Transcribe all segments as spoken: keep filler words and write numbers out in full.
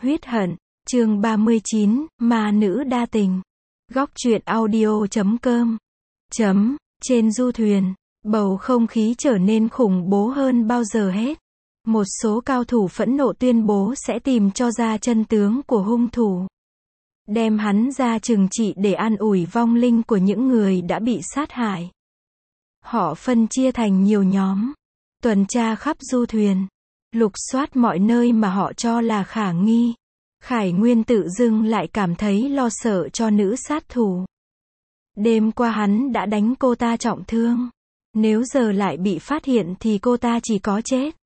Huyết hận, chương ba mươi chín, ma nữ đa tình. Góc truyện audio chấm com. Chấm, trên du thuyền, bầu không khí trở nên khủng bố hơn bao giờ hết. Một số cao thủ phẫn nộ tuyên bố sẽ tìm cho ra chân tướng của hung thủ. Đem hắn ra trừng trị để an ủi vong linh của những người đã bị sát hại. Họ phân chia thành nhiều nhóm, tuần tra khắp du thuyền, lục soát mọi nơi mà họ cho là khả nghi. Khải Nguyên tự dưng lại cảm thấy lo sợ cho nữ sát thủ. Đêm qua hắn đã đánh cô ta trọng thương. Nếu giờ lại bị phát hiện thì cô ta chỉ có chết.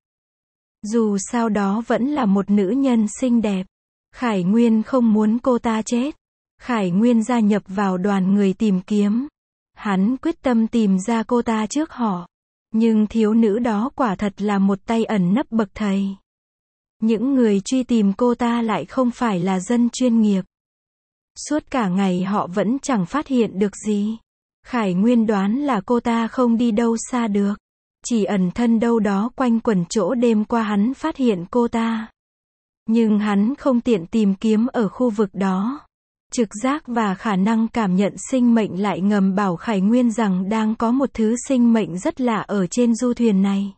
Dù sao đó vẫn là một nữ nhân xinh đẹp. Khải Nguyên không muốn cô ta chết. Khải Nguyên gia nhập vào đoàn người tìm kiếm. Hắn quyết tâm tìm ra cô ta trước họ. Nhưng thiếu nữ đó quả thật là một tay ẩn nấp bậc thầy. Những người truy tìm cô ta lại không phải là dân chuyên nghiệp. Suốt cả ngày họ vẫn chẳng phát hiện được gì. Khải Nguyên đoán là cô ta không đi đâu xa được. Chỉ ẩn thân đâu đó quanh quẩn chỗ đêm qua hắn phát hiện cô ta. Nhưng hắn không tiện tìm kiếm ở khu vực đó. Trực giác và khả năng cảm nhận sinh mệnh lại ngầm bảo Khải Nguyên rằng đang có một thứ sinh mệnh rất lạ ở trên du thuyền này.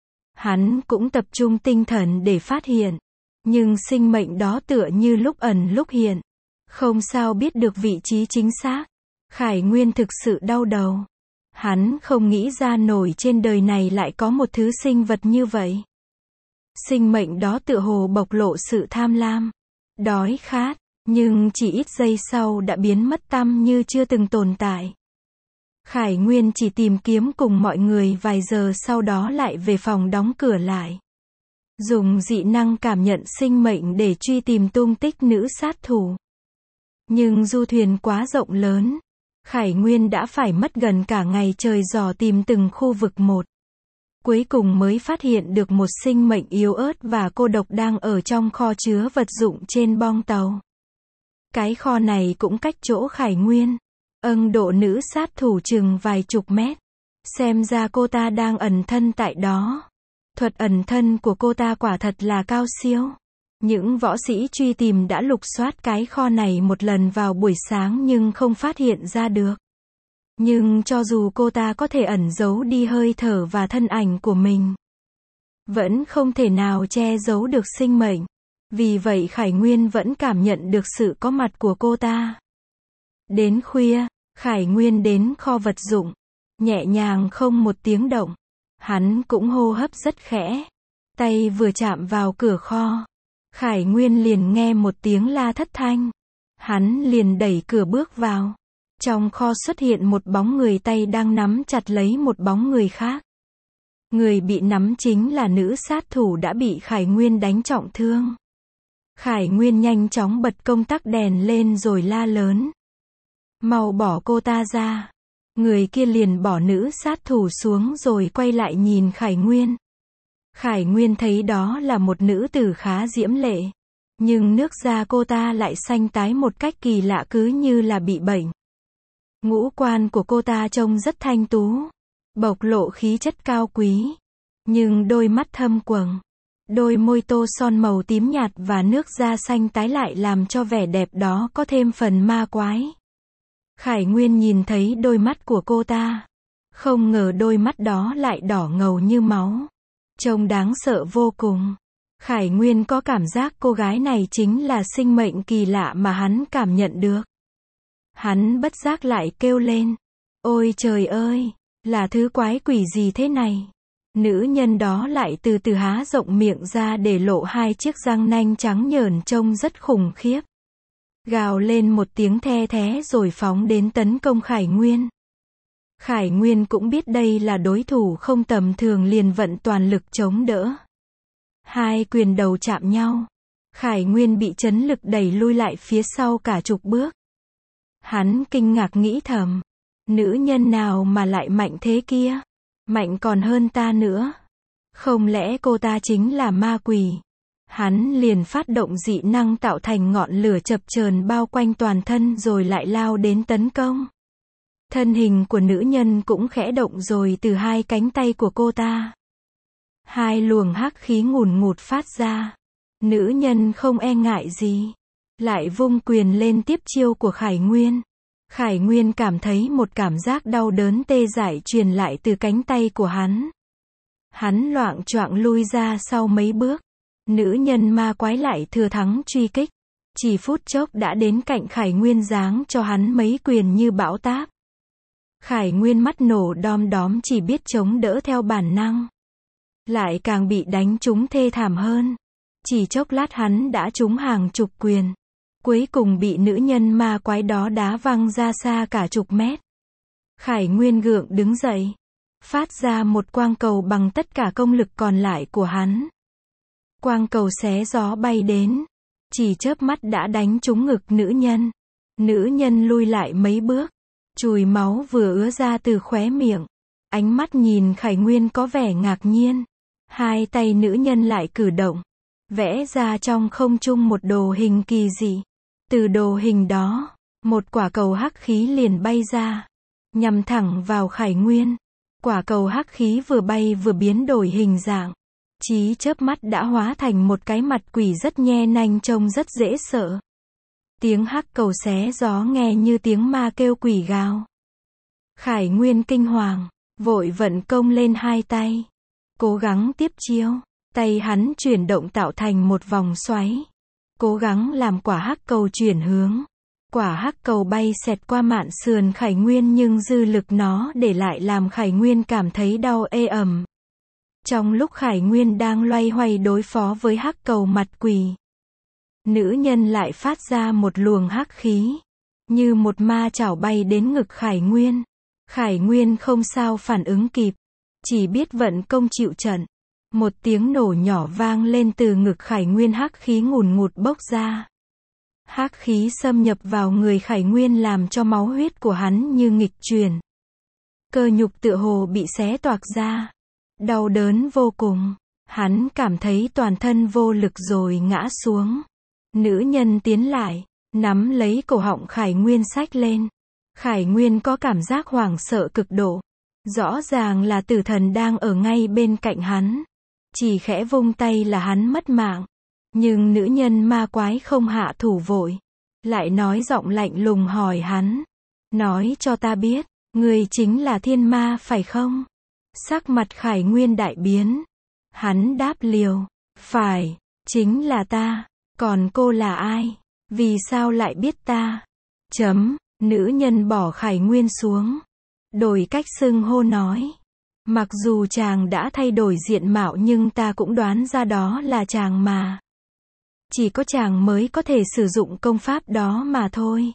Hắn cũng tập trung tinh thần để phát hiện. Nhưng sinh mệnh đó tựa như lúc ẩn lúc hiện. Không sao biết được vị trí chính xác. Khải Nguyên thực sự đau đầu. Hắn không nghĩ ra nổi trên đời này lại có một thứ sinh vật như vậy. Sinh mệnh đó tựa hồ bộc lộ sự tham lam, đói khát, nhưng chỉ ít giây sau đã biến mất tăm như chưa từng tồn tại. Khải Nguyên chỉ tìm kiếm cùng mọi người vài giờ sau đó lại về phòng đóng cửa lại. Dùng dị năng cảm nhận sinh mệnh để truy tìm tung tích nữ sát thủ. Nhưng du thuyền quá rộng lớn. Khải Nguyên đã phải mất gần cả ngày trời dò tìm từng khu vực một. Cuối cùng mới phát hiện được một sinh mệnh yếu ớt và cô độc đang ở trong kho chứa vật dụng trên bong tàu. Cái kho này cũng cách chỗ Khải Nguyên, âng độ nữ sát thủ chừng vài chục mét. Xem ra cô ta đang ẩn thân tại đó. Thuật ẩn thân của cô ta quả thật là cao siêu. Những võ sĩ truy tìm đã lục soát cái kho này một lần vào buổi sáng nhưng không phát hiện ra được. Nhưng cho dù cô ta có thể ẩn giấu đi hơi thở và thân ảnh của mình, vẫn không thể nào che giấu được sinh mệnh. Vì vậy Khải Nguyên vẫn cảm nhận được sự có mặt của cô ta. Đến khuya, Khải Nguyên đến kho vật dụng. Nhẹ nhàng không một tiếng động. Hắn cũng hô hấp rất khẽ. Tay vừa chạm vào cửa kho. Khải Nguyên liền nghe một tiếng la thất thanh. Hắn liền đẩy cửa bước vào. Trong kho xuất hiện một bóng người tay đang nắm chặt lấy một bóng người khác. Người bị nắm chính là nữ sát thủ đã bị Khải Nguyên đánh trọng thương. Khải Nguyên nhanh chóng bật công tắc đèn lên rồi la lớn. Mau bỏ cô ta ra. Người kia liền bỏ nữ sát thủ xuống rồi quay lại nhìn Khải Nguyên. Khải Nguyên thấy đó là một nữ tử khá diễm lệ. Nhưng nước da cô ta lại xanh tái một cách kỳ lạ cứ như là bị bệnh. Ngũ quan của cô ta trông rất thanh tú. Bộc lộ khí chất cao quý. Nhưng đôi mắt thâm quầng. Đôi môi tô son màu tím nhạt và nước da xanh tái lại làm cho vẻ đẹp đó có thêm phần ma quái. Khải Nguyên nhìn thấy đôi mắt của cô ta. Không ngờ đôi mắt đó lại đỏ ngầu như máu. Trông đáng sợ vô cùng. Khải Nguyên có cảm giác cô gái này chính là sinh mệnh kỳ lạ mà hắn cảm nhận được. Hắn bất giác lại kêu lên. Ôi trời ơi, là thứ quái quỷ gì thế này? Nữ nhân đó lại từ từ há rộng miệng ra để lộ hai chiếc răng nanh trắng nhởn trông rất khủng khiếp. Gào lên một tiếng the thé rồi phóng đến tấn công Khải Nguyên. Khải Nguyên cũng biết đây là đối thủ không tầm thường liền vận toàn lực chống đỡ. Hai quyền đầu chạm nhau. Khải Nguyên bị chấn lực đẩy lui lại phía sau cả chục bước. Hắn kinh ngạc nghĩ thầm. Nữ nhân nào mà lại mạnh thế kia? Mạnh còn hơn ta nữa. Không lẽ cô ta chính là ma quỷ? Hắn liền phát động dị năng tạo thành ngọn lửa chập chờn bao quanh toàn thân rồi lại lao đến tấn công. Thân hình của nữ nhân cũng khẽ động rồi từ hai cánh tay của cô ta. Hai luồng hắc khí ngùn ngụt phát ra. Nữ nhân không e ngại gì, lại vung quyền lên tiếp chiêu của Khải Nguyên. Khải Nguyên cảm thấy một cảm giác đau đớn tê dại truyền lại từ cánh tay của hắn. Hắn loạng choạng lui ra sau mấy bước. Nữ nhân ma quái lại thừa thắng truy kích. Chỉ phút chốc đã đến cạnh Khải Nguyên, giáng cho hắn mấy quyền như bão táp. Khải Nguyên mắt nổ đom đóm, chỉ biết chống đỡ theo bản năng. Lại càng bị đánh trúng thê thảm hơn. Chỉ chốc lát hắn đã trúng hàng chục quyền. Cuối cùng bị nữ nhân ma quái đó đá văng ra xa cả chục mét. Khải Nguyên gượng đứng dậy, phát ra một quang cầu bằng tất cả công lực còn lại của hắn. Quang cầu xé gió bay đến, chỉ chớp mắt đã đánh trúng ngực nữ nhân. Nữ nhân lui lại mấy bước, chùi máu vừa ứa ra từ khóe miệng. Ánh mắt nhìn Khải Nguyên có vẻ ngạc nhiên. Hai tay nữ nhân lại cử động, vẽ ra trong không trung một đồ hình kỳ dị. Từ đồ hình đó, một quả cầu hắc khí liền bay ra, nhằm thẳng vào Khải Nguyên. Quả cầu hắc khí vừa bay vừa biến đổi hình dạng, chỉ chớp mắt đã hóa thành một cái mặt quỷ rất nhe nanh, trông rất dễ sợ. Tiếng hắc cầu xé gió nghe như tiếng ma kêu quỷ gào. Khải Nguyên kinh hoàng, vội vận công lên hai tay, cố gắng tiếp chiêu. Tay hắn chuyển động tạo thành một vòng xoáy, cố gắng làm quả hắc cầu chuyển hướng. Quả hắc cầu bay xẹt qua mạn sườn Khải Nguyên, nhưng dư lực nó để lại làm Khải Nguyên cảm thấy đau ê ẩm. Trong lúc Khải Nguyên đang loay hoay đối phó với hắc cầu mặt quỷ, nữ nhân lại phát ra một luồng hắc khí, như một ma chảo bay đến ngực Khải Nguyên. Khải Nguyên không sao phản ứng kịp, chỉ biết vận công chịu trận. Một tiếng nổ nhỏ vang lên từ ngực Khải Nguyên, hắc khí ngùn ngụt bốc ra. Hắc khí xâm nhập vào người Khải Nguyên làm cho máu huyết của hắn như nghịch chuyển. Cơ nhục tựa hồ bị xé toạc ra. Đau đớn vô cùng. Hắn cảm thấy toàn thân vô lực rồi ngã xuống. Nữ nhân tiến lại, nắm lấy cổ họng Khải Nguyên xách lên. Khải Nguyên có cảm giác hoảng sợ cực độ. Rõ ràng là tử thần đang ở ngay bên cạnh hắn. Chỉ khẽ vung tay là hắn mất mạng. Nhưng nữ nhân ma quái không hạ thủ vội. Lại nói giọng lạnh lùng hỏi hắn. Nói cho ta biết, người chính là thiên ma phải không? Sắc mặt Khải Nguyên đại biến. Hắn đáp liều. Phải, chính là ta. Còn cô là ai? Vì sao lại biết ta? Chấm, nữ nhân bỏ Khải Nguyên xuống. Đổi cách xưng hô nói. Mặc dù chàng đã thay đổi diện mạo nhưng ta cũng đoán ra đó là chàng mà. Chỉ có chàng mới có thể sử dụng công pháp đó mà thôi.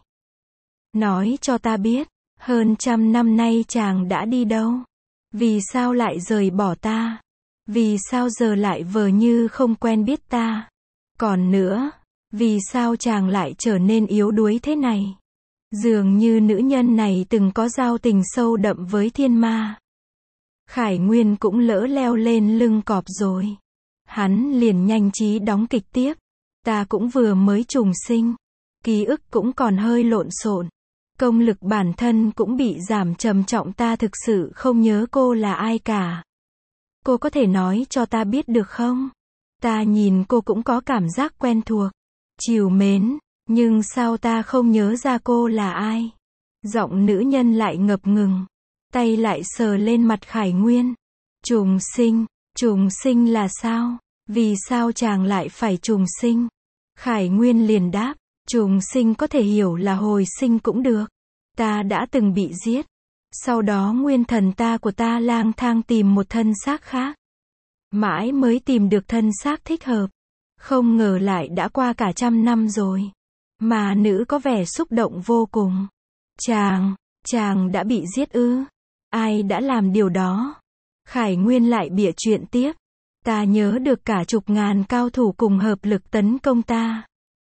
Nói cho ta biết, hơn trăm năm nay chàng đã đi đâu? Vì sao lại rời bỏ ta? Vì sao giờ lại vờ như không quen biết ta? Còn nữa, vì sao chàng lại trở nên yếu đuối thế này? Dường như nữ nhân này từng có giao tình sâu đậm với thiên ma. Khải Nguyên cũng lỡ leo lên lưng cọp rồi. Hắn liền nhanh trí đóng kịch tiếp. Ta cũng vừa mới trùng sinh. Ký ức cũng còn hơi lộn xộn. Công lực bản thân cũng bị giảm trầm trọng, ta thực sự không nhớ cô là ai cả. Cô có thể nói cho ta biết được không? Ta nhìn cô cũng có cảm giác quen thuộc, trìu mến, nhưng sao ta không nhớ ra cô là ai? Giọng nữ nhân lại ngập ngừng, tay lại sờ lên mặt Khải Nguyên. Trùng sinh, trùng sinh là sao? Vì sao chàng lại phải trùng sinh? Khải Nguyên liền đáp, trùng sinh có thể hiểu là hồi sinh cũng được. Ta đã từng bị giết. Sau đó nguyên thần ta của ta lang thang tìm một thân xác khác. Mãi mới tìm được thân xác thích hợp. Không ngờ lại đã qua cả trăm năm rồi. Mà nữ có vẻ xúc động vô cùng. Chàng, chàng đã bị giết ư? Ai đã làm điều đó? Khải Nguyên lại bịa chuyện tiếp. Ta nhớ được cả chục ngàn cao thủ cùng hợp lực tấn công ta.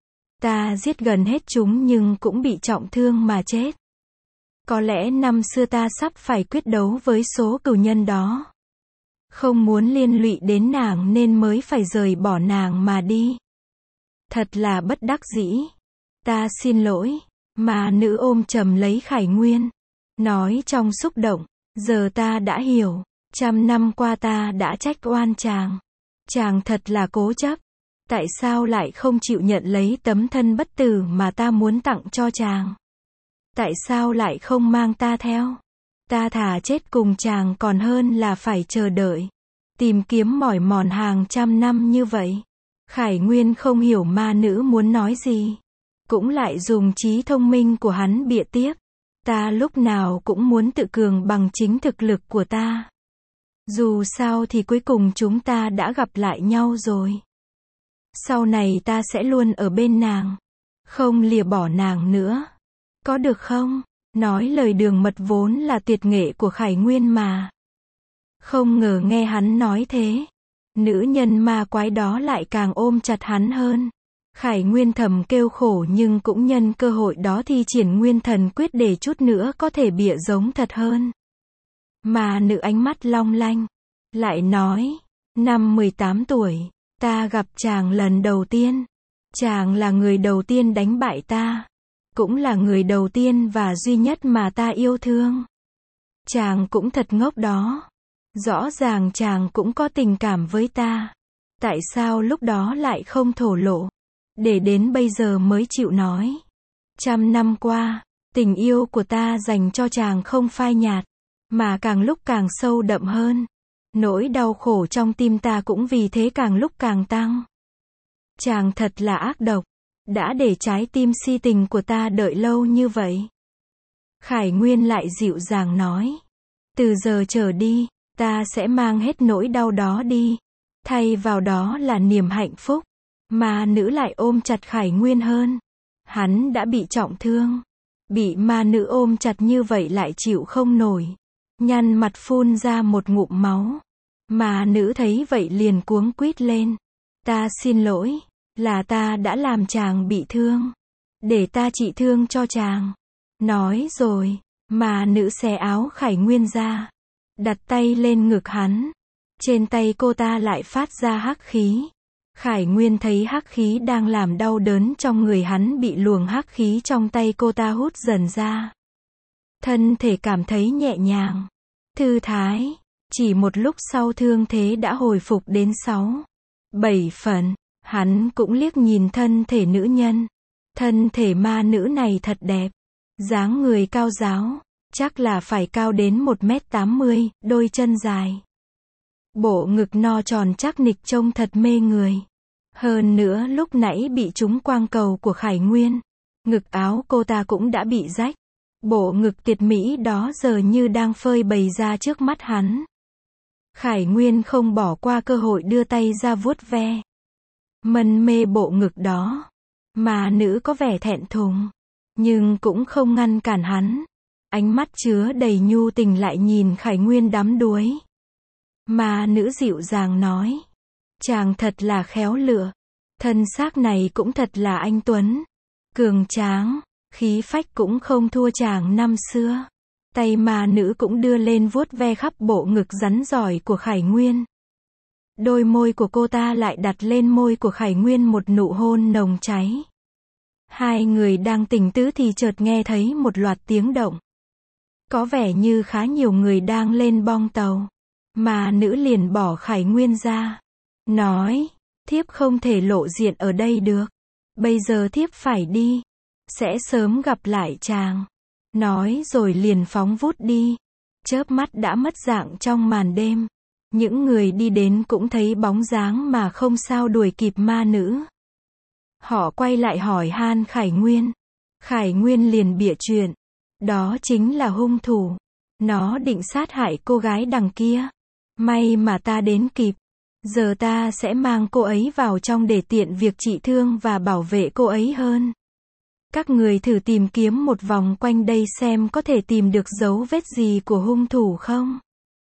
Ta giết gần hết chúng nhưng cũng bị trọng thương mà chết. Có lẽ năm xưa ta sắp phải quyết đấu với số cừu nhân đó. Không muốn liên lụy đến nàng nên mới phải rời bỏ nàng mà đi. Thật là bất đắc dĩ. Ta xin lỗi. Mà nữ ôm chầm lấy Khải Nguyên. Nói trong xúc động. Giờ ta đã hiểu. Trăm năm qua ta đã trách oan chàng. Chàng thật là cố chấp. Tại sao lại không chịu nhận lấy tấm thân bất tử mà ta muốn tặng cho chàng? Tại sao lại không mang ta theo? Ta thà chết cùng chàng còn hơn là phải chờ đợi, tìm kiếm mỏi mòn hàng trăm năm như vậy. Khải Nguyên không hiểu ma nữ muốn nói gì, cũng lại dùng trí thông minh của hắn bịa tiếp. Ta lúc nào cũng muốn tự cường bằng chính thực lực của ta. Dù sao thì cuối cùng chúng ta đã gặp lại nhau rồi. Sau này ta sẽ luôn ở bên nàng, không lìa bỏ nàng nữa. Có được không? Nói lời đường mật vốn là tuyệt nghệ của Khải Nguyên mà. Không ngờ nghe hắn nói thế, nữ nhân ma quái đó lại càng ôm chặt hắn hơn. Khải Nguyên thầm kêu khổ nhưng cũng nhân cơ hội đó thi triển Nguyên Thần Quyết để chút nữa có thể bịa giống thật hơn. Mà nữ ánh mắt long lanh, lại nói, năm mười tám tuổi, ta gặp chàng lần đầu tiên. Chàng là người đầu tiên đánh bại ta, cũng là người đầu tiên và duy nhất mà ta yêu thương. Chàng cũng thật ngốc đó. Rõ ràng chàng cũng có tình cảm với ta. Tại sao lúc đó lại không thổ lộ? Để đến bây giờ mới chịu nói. Trăm năm qua, tình yêu của ta dành cho chàng không phai nhạt, mà càng lúc càng sâu đậm hơn. Nỗi đau khổ trong tim ta cũng vì thế càng lúc càng tăng. Chàng thật là ác độc, đã để trái tim si tình của ta đợi lâu như vậy. Khải Nguyên lại dịu dàng nói, từ giờ trở đi, ta sẽ mang hết nỗi đau đó đi, thay vào đó là niềm hạnh phúc. Ma nữ lại ôm chặt Khải Nguyên hơn. Hắn đã bị trọng thương, bị ma nữ ôm chặt như vậy lại chịu không nổi, nhăn mặt phun ra một ngụm máu. Ma nữ thấy vậy liền cuống quýt lên, ta xin lỗi, là ta đã làm chàng bị thương, để ta trị thương cho chàng. Nói rồi, ma nữ xé áo Khải Nguyên ra, đặt tay lên ngực hắn. Trên tay cô ta lại phát ra hắc khí. Khải Nguyên thấy hắc khí đang làm đau đớn trong người hắn bị luồng hắc khí trong tay cô ta hút dần ra. Thân thể cảm thấy nhẹ nhàng, thư thái. Chỉ một lúc sau thương thế đã hồi phục đến sáu, bảy phần. Hắn cũng liếc nhìn thân thể nữ nhân. Thân thể ma nữ này thật đẹp. Dáng người cao ráo, chắc là phải cao đến một mét tám mươi, đôi chân dài. Bộ ngực no tròn chắc nịch trông thật mê người. Hơn nữa lúc nãy bị trúng quang cầu của Khải Nguyên, ngực áo cô ta cũng đã bị rách. Bộ ngực tuyệt mỹ đó giờ như đang phơi bày ra trước mắt hắn. Khải Nguyên không bỏ qua cơ hội đưa tay ra vuốt ve, mân mê bộ ngực đó. Mà nữ có vẻ thẹn thùng, nhưng cũng không ngăn cản hắn. Ánh mắt chứa đầy nhu tình lại nhìn Khải Nguyên đắm đuối. Mà nữ dịu dàng nói, chàng thật là khéo lựa, thân xác này cũng thật là anh tuấn, cường tráng, khí phách cũng không thua chàng năm xưa. Tay mà nữ cũng đưa lên vuốt ve khắp bộ ngực rắn giỏi của Khải Nguyên. Đôi môi của cô ta lại đặt lên môi của Khải Nguyên một nụ hôn nồng cháy. Hai người đang tình tứ thì chợt nghe thấy một loạt tiếng động. Có vẻ như khá nhiều người đang lên bong tàu. Mà nữ liền bỏ Khải Nguyên ra, nói, thiếp không thể lộ diện ở đây được. Bây giờ thiếp phải đi, sẽ sớm gặp lại chàng. Nói rồi liền phóng vút đi, chớp mắt đã mất dạng trong màn đêm. Những người đi đến cũng thấy bóng dáng mà không sao đuổi kịp ma nữ. Họ quay lại hỏi han Khải Nguyên. Khải Nguyên liền bịa chuyện, đó chính là hung thủ. Nó định sát hại cô gái đằng kia. May mà ta đến kịp. Giờ ta sẽ mang cô ấy vào trong để tiện việc trị thương và bảo vệ cô ấy hơn. Các người thử tìm kiếm một vòng quanh đây xem có thể tìm được dấu vết gì của hung thủ không?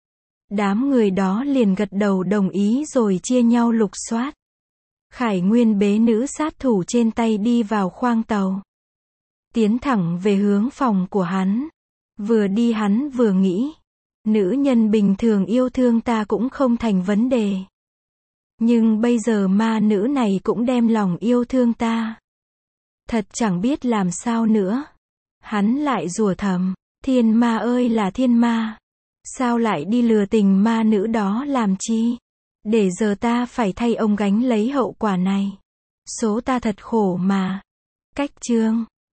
Đám người đó liền gật đầu đồng ý rồi chia nhau lục soát. Khải Nguyên bế nữ sát thủ trên tay đi vào khoang tàu, tiến thẳng về hướng phòng của hắn. Vừa đi hắn vừa nghĩ, nữ nhân bình thường yêu thương ta cũng không thành vấn đề. Nhưng bây giờ ma nữ này cũng đem lòng yêu thương ta. Thật chẳng biết làm sao nữa. Hắn lại rủa thầm, thiên ma ơi là thiên ma. Sao lại đi lừa tình ma nữ đó làm chi? Để giờ ta phải thay ông gánh lấy hậu quả này. Số ta thật khổ mà. Cách chương